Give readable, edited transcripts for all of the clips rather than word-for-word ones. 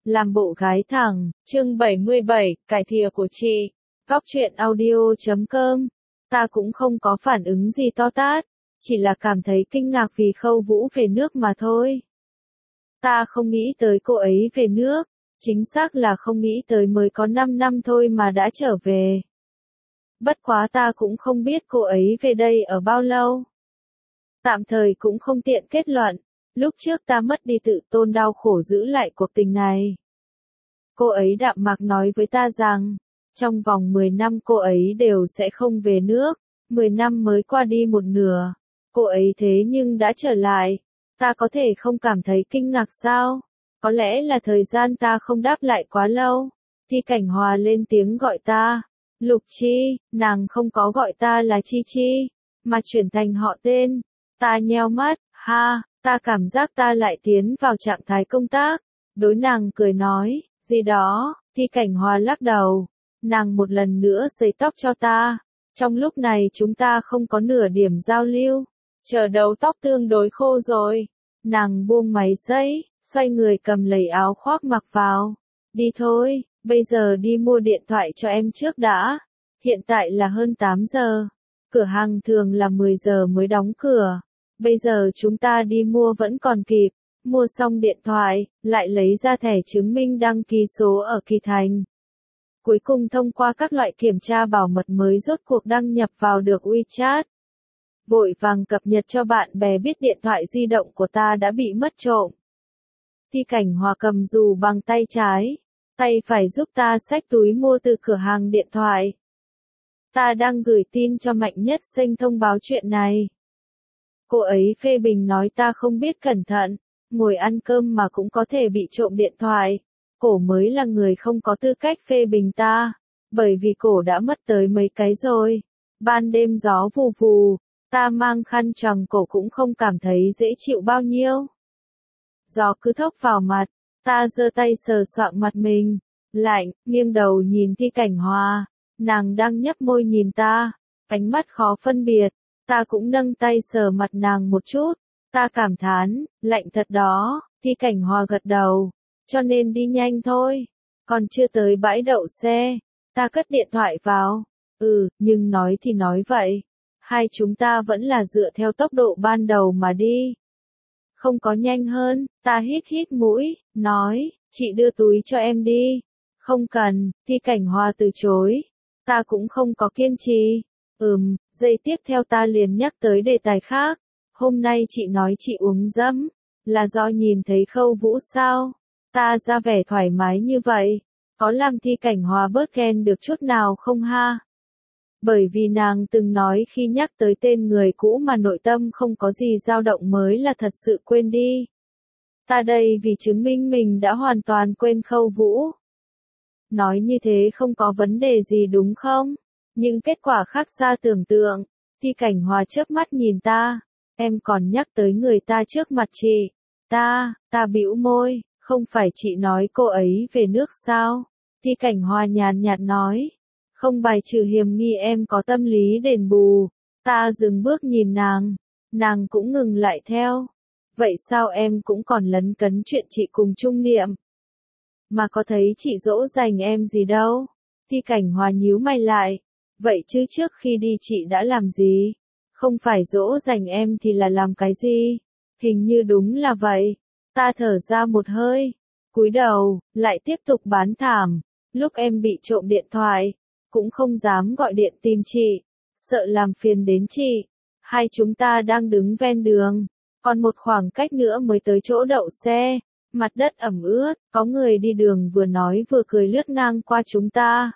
Làm bộ gái thẳng, chương 77, cải thìa của chị. Góc truyện audio.com. Ta cũng không có phản ứng gì to tát, chỉ là cảm thấy kinh ngạc vì Khâu Vũ về nước mà thôi. Ta không nghĩ tới cô ấy về nước, chính xác là không nghĩ tới mới có 5 năm thôi mà đã trở về. Bất quá ta cũng không biết cô ấy về đây ở bao lâu. Tạm thời cũng không tiện kết luận, lúc trước ta mất đi tự tôn đau khổ giữ lại cuộc tình này. Cô ấy đạm mạc nói với ta rằng, trong vòng 10 năm cô ấy đều sẽ không về nước, 10 năm mới qua đi một nửa. Cô ấy thế nhưng đã trở lại, ta có thể không cảm thấy kinh ngạc sao? Có lẽ là thời gian ta không đáp lại quá lâu. Thi Cảnh Hòa lên tiếng gọi ta, Lục Chi, nàng không có gọi ta là Chi Chi, mà chuyển thành họ tên. Ta nheo mắt, ha, ta cảm giác ta lại tiến vào trạng thái công tác, đối nàng cười nói, gì đó, Thi Cảnh Hòa lắc đầu, nàng một lần nữa sấy tóc cho ta, trong lúc này chúng ta không có nửa điểm giao lưu, chờ đầu tóc tương đối khô rồi, nàng buông máy sấy, xoay người cầm lấy áo khoác mặc vào, đi thôi, bây giờ đi mua điện thoại cho em trước đã, hiện tại là hơn 8 giờ, cửa hàng thường là 10 giờ mới đóng cửa. Bây giờ chúng ta đi mua vẫn còn kịp, mua xong điện thoại, lại lấy ra thẻ chứng minh đăng ký số ở Kỳ Thành. Cuối cùng thông qua các loại kiểm tra bảo mật mới rốt cuộc đăng nhập vào được WeChat. Vội vàng cập nhật cho bạn bè biết điện thoại di động của ta đã bị mất trộm. Thi Cảnh Hòa cầm dù bằng tay trái, tay phải giúp ta xách túi mua từ cửa hàng điện thoại. Ta đang gửi tin cho Mạnh Nhất Xanh thông báo chuyện này. Cô ấy phê bình nói ta không biết cẩn thận, ngồi ăn cơm mà cũng có thể bị trộm điện thoại. Cổ mới là người không có tư cách phê bình ta, bởi vì cổ đã mất tới mấy cái rồi. Ban đêm gió vù vù, ta mang khăn choàng cổ cũng không cảm thấy dễ chịu bao nhiêu. Gió cứ thốc vào mặt, ta giơ tay sờ soạng mặt mình, lạnh, nghiêng đầu nhìn Thi Cảnh Hòa, nàng đang nhấp môi nhìn ta, ánh mắt khó phân biệt. Ta cũng nâng tay sờ mặt nàng một chút, ta cảm thán, lạnh thật đó, Thi Cảnh Hòa gật đầu, cho nên đi nhanh thôi, còn chưa tới bãi đậu xe, ta cất điện thoại vào, nhưng nói thì nói vậy, hai chúng ta vẫn là dựa theo tốc độ ban đầu mà đi. Không có nhanh hơn, ta hít hít mũi, nói, chị đưa túi cho em đi, không cần, Thi Cảnh Hòa từ chối, ta cũng không có kiên trì. Giây tiếp theo ta liền nhắc tới đề tài khác. Hôm nay chị nói chị uống dẫm, là do nhìn thấy Khâu Vũ sao? Ta ra vẻ thoải mái như vậy, có làm Thi Cảnh Hòa bớt ghen được chút nào không ha? Bởi vì nàng từng nói khi nhắc tới tên người cũ mà nội tâm không có gì dao động mới là thật sự quên đi. Ta đây vì chứng minh mình đã hoàn toàn quên Khâu Vũ. Nói như thế không có vấn đề gì đúng không? Nhưng kết quả khác xa tưởng tượng. Thi Cảnh Hòa chớp mắt nhìn ta, em còn nhắc tới người ta trước mặt chị. Ta bĩu môi, không phải chị nói cô ấy về nước sao? Thi Cảnh Hòa nhàn nhạt nói, không bài trừ hiểm nghi em có tâm lý đền bù. Ta dừng bước nhìn nàng cũng ngừng lại theo. Vậy sao em cũng còn lấn cấn chuyện chị cùng Trung Niệm? Mà có thấy chị dỗ dành em gì đâu? Thi Cảnh Hòa nhíu mày lại. Vậy chứ trước khi đi chị đã làm gì? Không phải dỗ dành em thì là làm cái gì? Hình như đúng là vậy. Ta thở ra một hơi, cúi đầu, lại tiếp tục bán thảm. Lúc em bị trộm điện thoại, cũng không dám gọi điện tìm chị, sợ làm phiền đến chị. Hai chúng ta đang đứng ven đường, còn một khoảng cách nữa mới tới chỗ đậu xe. Mặt đất ẩm ướt, có người đi đường vừa nói vừa cười lướt ngang qua chúng ta.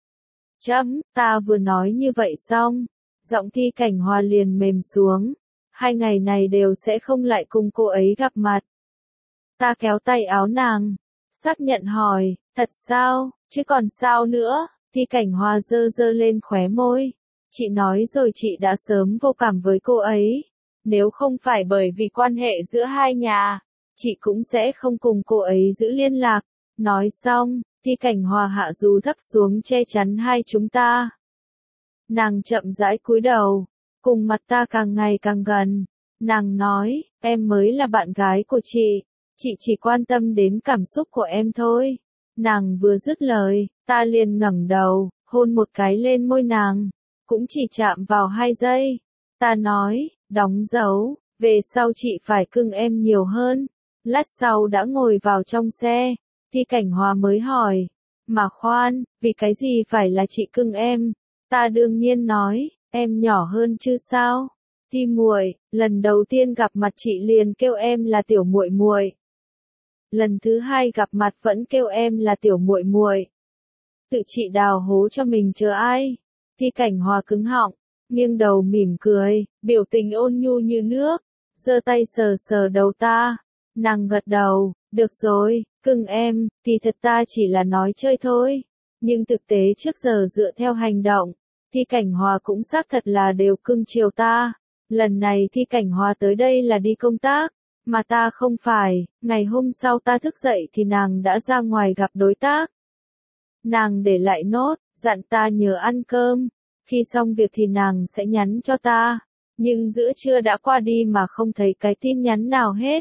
Ta vừa nói như vậy xong, giọng Thi Cảnh Hòa liền mềm xuống, 2 ngày này đều sẽ không lại cùng cô ấy gặp mặt. Ta kéo tay áo nàng, xác nhận hỏi, thật sao, chứ còn sao nữa, Thi Cảnh Hòa giơ giơ lên khóe môi, chị nói rồi chị đã sớm vô cảm với cô ấy, nếu không phải bởi vì quan hệ giữa hai nhà, chị cũng sẽ không cùng cô ấy giữ liên lạc. Nói xong, Thi Cảnh Hòa hạ dù thấp xuống che chắn hai chúng ta. Nàng chậm rãi cúi đầu, cùng mặt ta càng ngày càng gần. Nàng nói, em mới là bạn gái của chị. Chị chỉ quan tâm đến cảm xúc của em thôi. Nàng vừa dứt lời, ta liền ngẩng đầu, hôn một cái lên môi nàng. Cũng chỉ chạm vào 2 giây. Ta nói, đóng dấu, về sau chị phải cưng em nhiều hơn. Lát sau đã ngồi vào trong xe, Thi Cảnh Hòa mới hỏi, mà khoan, vì cái gì phải là chị cưng em? Ta đương nhiên nói, em nhỏ hơn chứ sao? Thi muội, lần đầu tiên gặp mặt chị liền kêu em là tiểu muội muội. Lần thứ 2 gặp mặt vẫn kêu em là tiểu muội muội. Tự chị đào hố cho mình chờ ai? Thi Cảnh Hòa cứng họng, nghiêng đầu mỉm cười, biểu tình ôn nhu như nước, giơ tay sờ sờ đầu ta. Nàng gật đầu, được rồi, cưng em, thì thật ta chỉ là nói chơi thôi. Nhưng thực tế trước giờ dựa theo hành động, Thi Cảnh Hòa cũng xác thật là đều cưng chiều ta. Lần này Thi Cảnh Hòa tới đây là đi công tác, mà ta không phải. Ngày hôm sau ta thức dậy thì nàng đã ra ngoài gặp đối tác. Nàng để lại nốt, dặn ta nhớ ăn cơm. Khi xong việc thì nàng sẽ nhắn cho ta. Nhưng giữa trưa đã qua đi mà không thấy cái tin nhắn nào hết.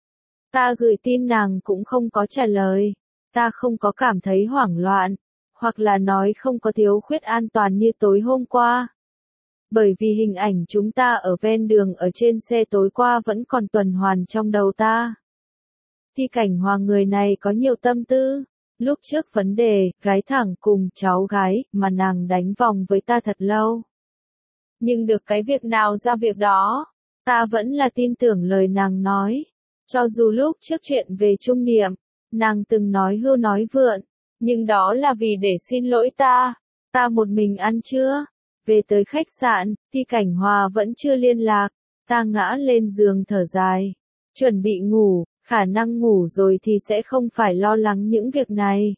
Ta gửi tin nàng cũng không có trả lời. Ta không có cảm thấy hoảng loạn, hoặc là nói không có thiếu khuyết an toàn như tối hôm qua. Bởi vì hình ảnh chúng ta ở ven đường ở trên xe tối qua vẫn còn tuần hoàn trong đầu ta. Thi Cảnh Hòa người này có nhiều tâm tư. Lúc trước vấn đề, gái thẳng cùng cháu gái, mà nàng đánh vòng với ta thật lâu. Nhưng được cái việc nào ra việc đó, ta vẫn là tin tưởng lời nàng nói. Cho dù lúc trước chuyện về Trung Niệm, nàng từng nói hưu nói vượn, nhưng đó là vì để xin lỗi ta. Ta một mình ăn trưa, về tới khách sạn, Thi Cảnh Hòa vẫn chưa liên lạc. Ta ngã lên giường thở dài, chuẩn bị ngủ, khả năng ngủ rồi thì sẽ không phải lo lắng những việc này.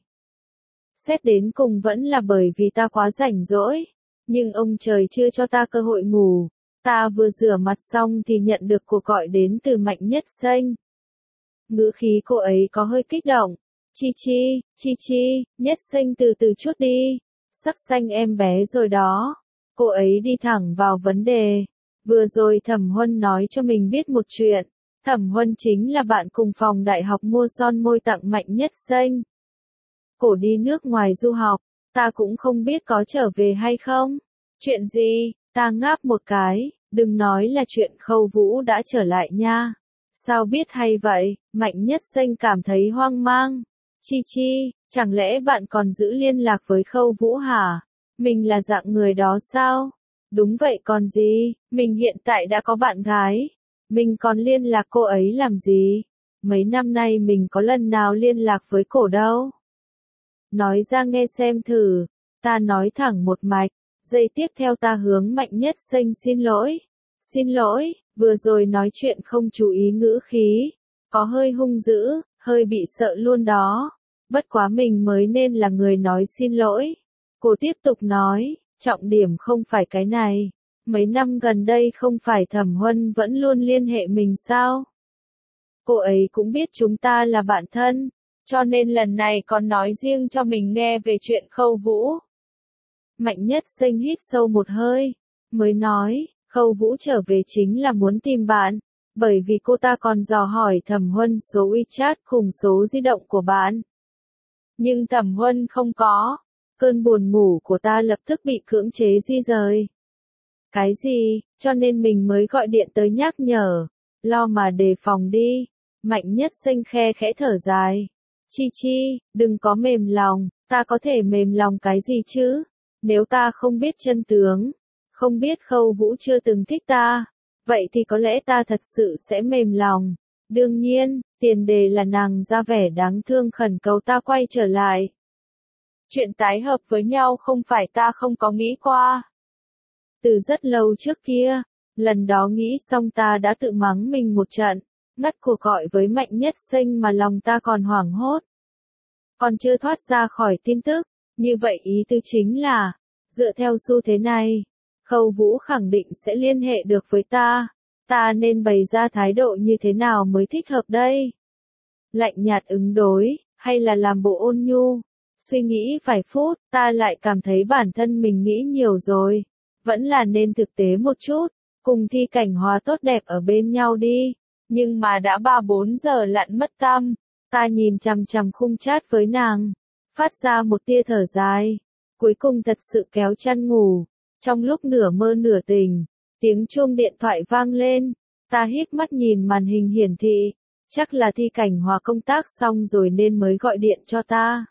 Xét đến cùng vẫn là bởi vì ta quá rảnh rỗi, nhưng ông trời chưa cho ta cơ hội ngủ. Ta vừa rửa mặt xong thì nhận được cuộc gọi đến từ Mạnh Nhất Xanh. Ngữ khí cô ấy có hơi kích động. Chi chi, Nhất Xanh từ từ chút đi. Sắc xanh em bé rồi đó. Cô ấy đi thẳng vào vấn đề. Vừa rồi Thẩm Huân nói cho mình biết một chuyện. Thẩm Huân chính là bạn cùng phòng đại học mua son môi tặng Mạnh Nhất Xanh. Cổ đi nước ngoài du học, ta cũng không biết có trở về hay không. Chuyện gì? Ta ngáp một cái, đừng nói là chuyện Khâu Vũ đã trở lại nha. Sao biết hay vậy? Mạnh Nhất Xanh cảm thấy hoang mang. Chi, chẳng lẽ bạn còn giữ liên lạc với Khâu Vũ hả? Mình là dạng người đó sao? Đúng vậy còn gì, mình hiện tại đã có bạn gái. Mình còn liên lạc cô ấy làm gì? Mấy năm nay mình có lần nào liên lạc với cổ đâu. Nói ra nghe xem thử. Ta nói thẳng một mạch. Giây tiếp theo ta hướng Mạnh Nhất Xanh xin lỗi. Xin lỗi, vừa rồi nói chuyện không chú ý ngữ khí. Có hơi hung dữ, hơi bị sợ luôn đó. Bất quá mình mới nên là người nói xin lỗi. Cô tiếp tục nói, trọng điểm không phải cái này. Mấy năm gần đây không phải Thẩm Huân vẫn luôn liên hệ mình sao? Cô ấy cũng biết chúng ta là bạn thân, cho nên lần này còn nói riêng cho mình nghe về chuyện Khâu Vũ. Mạnh Nhất Xanh hít sâu một hơi, mới nói, Khâu Vũ trở về chính là muốn tìm bạn, bởi vì cô ta còn dò hỏi Thẩm Huân số WeChat cùng số di động của bạn. Nhưng Thẩm Huân không có, cơn buồn ngủ của ta lập tức bị cưỡng chế di rời. Cái gì, cho nên mình mới gọi điện tới nhắc nhở, lo mà đề phòng đi. Mạnh Nhất Xanh khe khẽ thở dài. Chi, đừng có mềm lòng, ta có thể mềm lòng cái gì chứ? Nếu ta không biết chân tướng, không biết Khâu Vũ chưa từng thích ta, vậy thì có lẽ ta thật sự sẽ mềm lòng. Đương nhiên, tiền đề là nàng ra vẻ đáng thương khẩn cầu ta quay trở lại. Chuyện tái hợp với nhau không phải ta không có nghĩ qua. Từ rất lâu trước kia, lần đó nghĩ xong ta đã tự mắng mình một trận, ngắt cuộc gọi với Mạnh Nhất Xanh mà lòng ta còn hoảng hốt. Còn chưa thoát ra khỏi tin tức, như vậy ý tư chính là, dựa theo xu thế này, Khâu Vũ khẳng định sẽ liên hệ được với ta nên bày ra thái độ như thế nào mới thích hợp đây? Lạnh nhạt ứng đối, hay là làm bộ ôn nhu? Suy nghĩ vài phút, ta lại cảm thấy bản thân mình nghĩ nhiều rồi. Vẫn là nên thực tế một chút, cùng Thi Cảnh Hòa tốt đẹp ở bên nhau đi. Nhưng mà đã 3-4 giờ lặn mất tăm, ta nhìn chằm chằm khung chat với nàng, phát ra một tia thở dài. Cuối cùng thật sự kéo chăn ngủ. Trong lúc nửa mơ nửa tỉnh, tiếng chuông điện thoại vang lên. Ta híp mắt nhìn màn hình hiển thị. Chắc là Thi Cảnh Hòa công tác xong rồi nên mới gọi điện cho ta.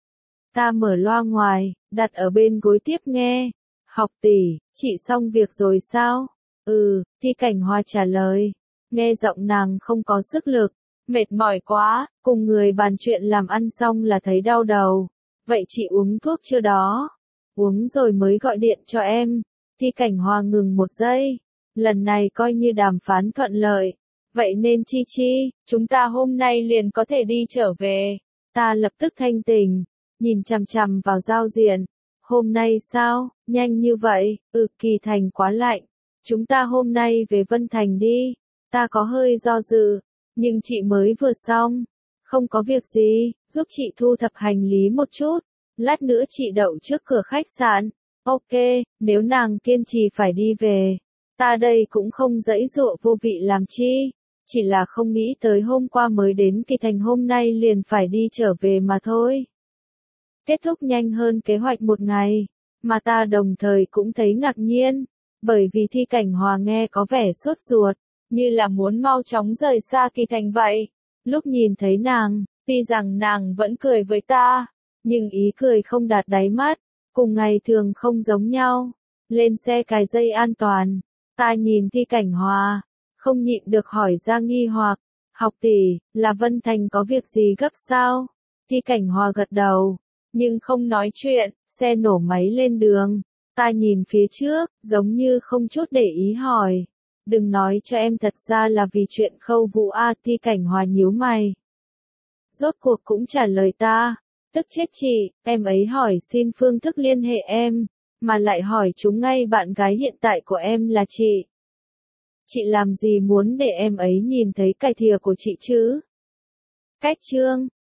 Ta mở loa ngoài, đặt ở bên gối tiếp nghe. Học tỷ, chị xong việc rồi sao? Ừ, Thi Cảnh Hòa trả lời. Nghe giọng nàng không có sức lực. Mệt mỏi quá, cùng người bàn chuyện làm ăn xong là thấy đau đầu. Vậy chị uống thuốc chưa đó? Uống rồi mới gọi điện cho em. Thi Cảnh Hòa ngừng một giây. Lần này coi như đàm phán thuận lợi. Vậy nên Chi Chi, chúng ta hôm nay liền có thể đi trở về. Ta lập tức thanh tỉnh, nhìn chằm chằm vào giao diện. Hôm nay sao, nhanh như vậy, Kỳ Thành quá lạnh. Chúng ta hôm nay về Vân Thành đi. Ta có hơi do dự, nhưng chị mới vừa xong. Không có việc gì, giúp chị thu thập hành lý một chút. Lát nữa chị đậu trước cửa khách sạn. Ok, nếu nàng kiên trì phải đi về. Ta đây cũng không giãy giụa vô vị làm chi. Chỉ là không nghĩ tới hôm qua mới đến Kỳ Thành hôm nay liền phải đi trở về mà thôi. Kết thúc nhanh hơn kế hoạch một ngày. Mà ta đồng thời cũng thấy ngạc nhiên. Bởi vì Thi Cảnh Hòa nghe có vẻ sốt ruột. Như là muốn mau chóng rời xa Kỳ Thành vậy. Lúc nhìn thấy nàng, tuy rằng nàng vẫn cười với ta. Nhưng ý cười không đạt đáy mắt. Cùng ngày thường không giống nhau. Lên xe cài dây an toàn. Ta nhìn Thi Cảnh Hòa. Không nhịn được hỏi ra nghi hoặc. Học tỷ, là Vân Thành có việc gì gấp sao? Thi Cảnh Hòa gật đầu. Nhưng không nói chuyện, xe nổ máy lên đường. Ta nhìn phía trước, giống như không chút để ý hỏi. Đừng nói cho em thật ra là vì chuyện Khâu Vũ A. Thi Cảnh Hòa nhíu mày. Rốt cuộc cũng trả lời ta. Tức chết chị, em ấy hỏi xin phương thức liên hệ em. Mà lại hỏi chúng ngay bạn gái hiện tại của em là chị. Chị làm gì muốn để em ấy nhìn thấy cải thìa của chị chứ? Cách chương